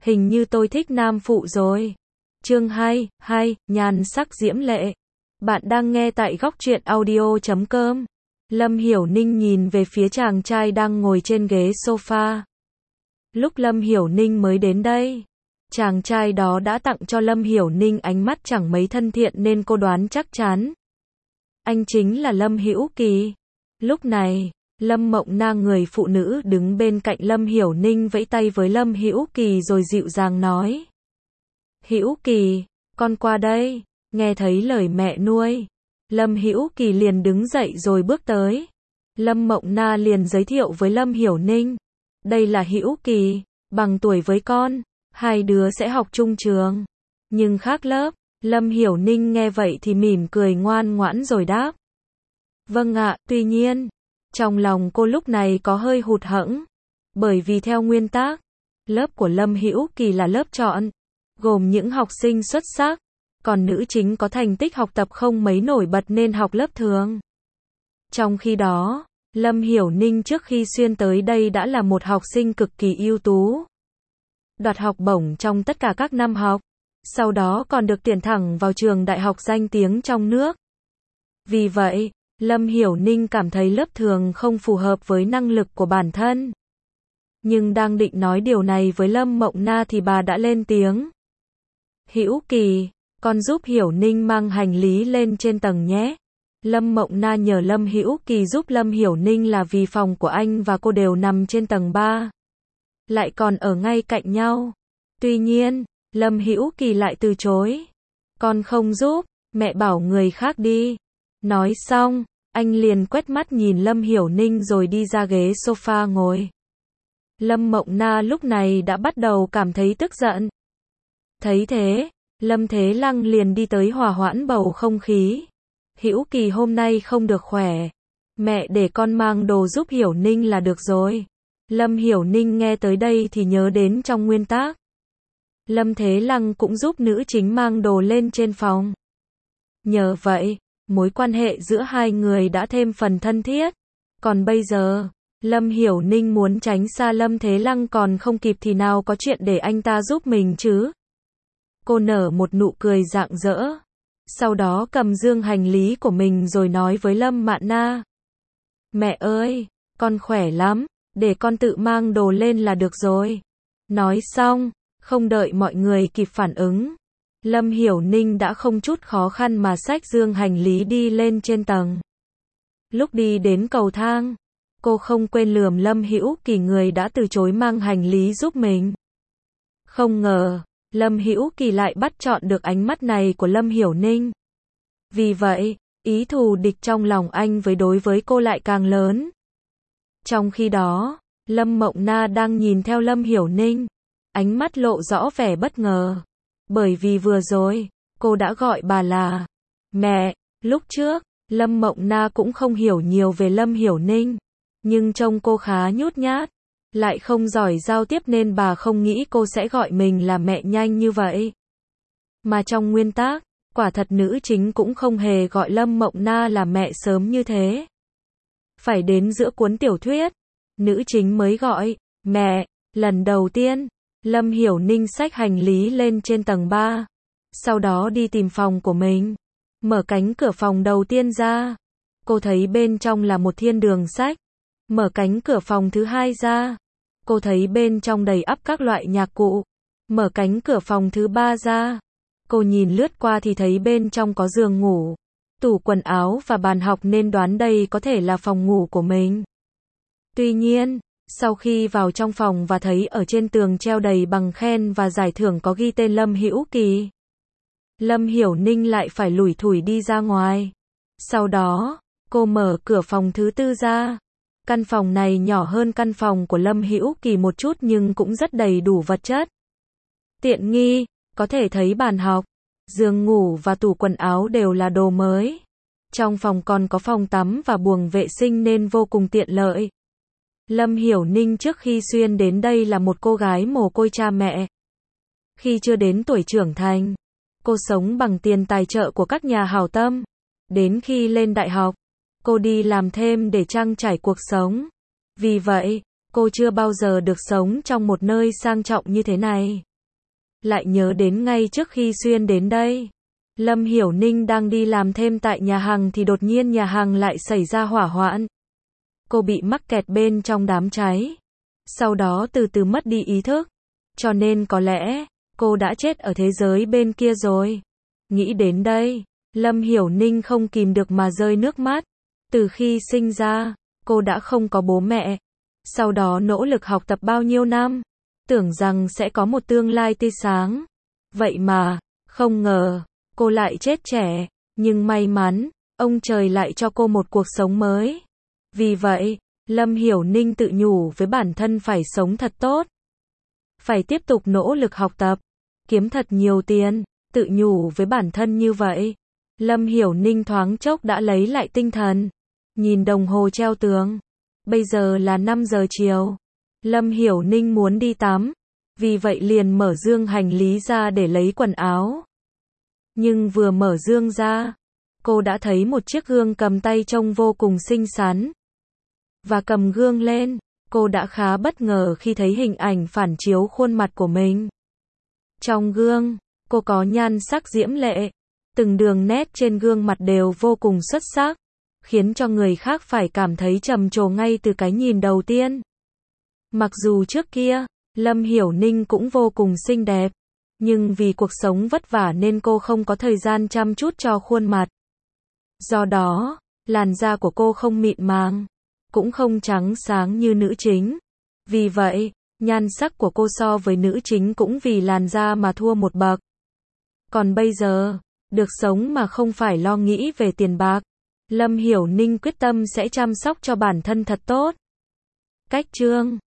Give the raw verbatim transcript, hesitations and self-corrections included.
Hình như tôi thích nam phụ rồi. Chương hai, hai, nhan sắc diễm lệ. Bạn đang nghe tại góc truyện audio chấm com. Lâm Hiểu Ninh nhìn về phía chàng trai đang ngồi trên ghế sofa. Lúc Lâm Hiểu Ninh mới đến đây, chàng trai đó đã tặng cho Lâm Hiểu Ninh ánh mắt chẳng mấy thân thiện nên cô đoán chắc chắn anh chính là Lâm Hữu Kỳ. Lúc này, Lâm Mộng Na, người phụ nữ đứng bên cạnh Lâm Hiểu Ninh, vẫy tay với Lâm Hữu Kỳ rồi dịu dàng nói: Hữu Kỳ, con qua đây. Nghe thấy lời mẹ nuôi, Lâm Hữu Kỳ liền đứng dậy rồi bước tới. Lâm Mộng Na liền giới thiệu với Lâm Hiểu Ninh: đây là Hữu Kỳ, bằng tuổi với con, hai đứa sẽ học chung trường, nhưng khác lớp. Lâm Hiểu Ninh nghe vậy thì mỉm cười ngoan ngoãn rồi đáp: vâng ạ. Tuy nhiên, trong lòng cô lúc này có hơi hụt hẫng, bởi vì theo nguyên tắc, lớp của Lâm Hữu Kỳ là lớp chọn, gồm những học sinh xuất sắc, còn nữ chính có thành tích học tập không mấy nổi bật nên học lớp thường. Trong khi đó, Lâm Hiểu Ninh trước khi xuyên tới đây đã là một học sinh cực kỳ ưu tú, đoạt học bổng trong tất cả các năm học, sau đó còn được tuyển thẳng vào trường đại học danh tiếng trong nước. Vì vậy, Lâm Hiểu Ninh cảm thấy lớp thường không phù hợp với năng lực của bản thân. Nhưng đang định nói điều này với Lâm Mộng Na thì bà đã lên tiếng: Hữu Kỳ, con giúp Hiểu Ninh mang hành lý lên trên tầng nhé. Lâm Mộng Na nhờ Lâm Hữu Kỳ giúp Lâm Hiểu Ninh là vì phòng của anh và cô đều nằm trên tầng ba, lại còn ở ngay cạnh nhau. Tuy nhiên, Lâm Hữu Kỳ lại từ chối: con không giúp, mẹ bảo người khác đi. Nói xong, anh liền quét mắt nhìn Lâm Hiểu Ninh rồi đi ra ghế sofa ngồi. Lâm Mộng Na lúc này đã bắt đầu cảm thấy tức giận. Thấy thế, Lâm Thế Lăng liền đi tới hòa hoãn bầu không khí. Hữu Kỳ hôm nay không được khỏe, mẹ để con mang đồ giúp Hiểu Ninh là được rồi. Lâm Hiểu Ninh nghe tới đây thì nhớ đến trong nguyên tắc, Lâm Thế Lăng cũng giúp nữ chính mang đồ lên trên phòng. Nhờ vậy, mối quan hệ giữa hai người đã thêm phần thân thiết. Còn bây giờ, Lâm Hiểu Ninh muốn tránh xa Lâm Thế Lăng còn không kịp thì nào có chuyện để anh ta giúp mình chứ. Cô nở một nụ cười rạng rỡ, sau đó cầm dương hành lý của mình rồi nói với Lâm Mạn Na: mẹ ơi, con khỏe lắm, để con tự mang đồ lên là được rồi. Nói xong, không đợi mọi người kịp phản ứng, Lâm Hiểu Ninh đã không chút khó khăn mà xách dương hành lý đi lên trên tầng. Lúc đi đến cầu thang, cô không quên lườm Lâm Hữu Kỳ, người đã từ chối mang hành lý giúp mình. Không ngờ, Lâm Hữu Kỳ lại bắt chọn được ánh mắt này của Lâm Hiểu Ninh. Vì vậy, ý thù địch trong lòng anh với đối với cô lại càng lớn. Trong khi đó, Lâm Mộng Na đang nhìn theo Lâm Hiểu Ninh, ánh mắt lộ rõ vẻ bất ngờ. Bởi vì vừa rồi, cô đã gọi bà là mẹ. Lúc trước, Lâm Mộng Na cũng không hiểu nhiều về Lâm Hiểu Ninh, nhưng trông cô khá nhút nhát, lại không giỏi giao tiếp nên bà không nghĩ cô sẽ gọi mình là mẹ nhanh như vậy. Mà trong nguyên tắc, quả thật nữ chính cũng không hề gọi Lâm Mộng Na là mẹ sớm như thế. Phải đến giữa cuốn tiểu thuyết, nữ chính mới gọi mẹ lần đầu tiên. Lâm Hiểu Ninh xách hành lý lên trên tầng ba, sau đó đi tìm phòng của mình. Mở cánh cửa phòng đầu tiên ra, cô thấy bên trong là một thiên đường sách. Mở cánh cửa phòng thứ hai ra, cô thấy bên trong đầy ắp các loại nhạc cụ. Mở cánh cửa phòng thứ ba ra, cô nhìn lướt qua thì thấy bên trong có giường ngủ, tủ quần áo và bàn học nên đoán đây có thể là phòng ngủ của mình. Tuy nhiên, sau khi vào trong phòng và thấy ở trên tường treo đầy bằng khen và giải thưởng có ghi tên Lâm Hữu Kỳ, Lâm Hiểu Ninh lại phải lủi thủi đi ra ngoài. Sau đó, cô mở cửa phòng thứ tư ra. Căn phòng này nhỏ hơn căn phòng của Lâm Hữu Kỳ một chút nhưng cũng rất đầy đủ vật chất, tiện nghi, có thể thấy bàn học, giường ngủ và tủ quần áo đều là đồ mới. Trong phòng còn có phòng tắm và buồng vệ sinh nên vô cùng tiện lợi. Lâm Hiểu Ninh trước khi xuyên đến đây là một cô gái mồ côi cha mẹ. Khi chưa đến tuổi trưởng thành, cô sống bằng tiền tài trợ của các nhà hảo tâm. Đến khi lên đại học, cô đi làm thêm để trang trải cuộc sống. Vì vậy, cô chưa bao giờ được sống trong một nơi sang trọng như thế này. lại nhớ đến ngay trước khi xuyên đến đây. Lâm Hiểu Ninh đang đi làm thêm tại nhà hàng thì đột nhiên nhà hàng lại xảy ra hỏa hoạn. Cô bị mắc kẹt bên trong đám cháy. Sau đó từ từ mất đi ý thức. Cho nên có lẽ, cô đã chết ở thế giới bên kia rồi. Nghĩ đến đây, Lâm Hiểu Ninh không kìm được mà rơi nước mắt. Từ khi sinh ra, cô đã không có bố mẹ. Sau đó nỗ lực học tập bao nhiêu năm, tưởng rằng sẽ có một tương lai tươi sáng. Vậy mà, không ngờ, cô lại chết trẻ. Nhưng may mắn, ông trời lại cho cô một cuộc sống mới. Vì vậy, Lâm Hiểu Ninh tự nhủ với bản thân phải sống thật tốt. Phải tiếp tục nỗ lực học tập, kiếm thật nhiều tiền, tự nhủ với bản thân như vậy. Lâm Hiểu Ninh thoáng chốc đã lấy lại tinh thần. Nhìn đồng hồ treo tường. Bây giờ là năm giờ chiều. Lâm Hiểu Ninh muốn đi tắm. Vì vậy liền mở dương hành lý ra để lấy quần áo. Nhưng vừa mở dương ra, cô đã thấy một chiếc gương cầm tay trông vô cùng xinh xắn. Và cầm gương lên, cô đã khá bất ngờ khi thấy hình ảnh phản chiếu khuôn mặt của mình. Trong gương, cô có nhan sắc diễm lệ. Từng đường nét trên gương mặt đều vô cùng xuất sắc, khiến cho người khác phải cảm thấy trầm trồ ngay từ cái nhìn đầu tiên. Mặc dù trước kia, Lâm Hiểu Ninh cũng vô cùng xinh đẹp, nhưng vì cuộc sống vất vả nên cô không có thời gian chăm chút cho khuôn mặt. Do đó, làn da của cô không mịn màng, cũng không trắng sáng như nữ chính. Vì vậy, nhan sắc của cô so với nữ chính cũng vì làn da mà thua một bậc. Còn bây giờ, được sống mà không phải lo nghĩ về tiền bạc, Lâm Hiểu Ninh quyết tâm sẽ chăm sóc cho bản thân thật tốt. Cách chương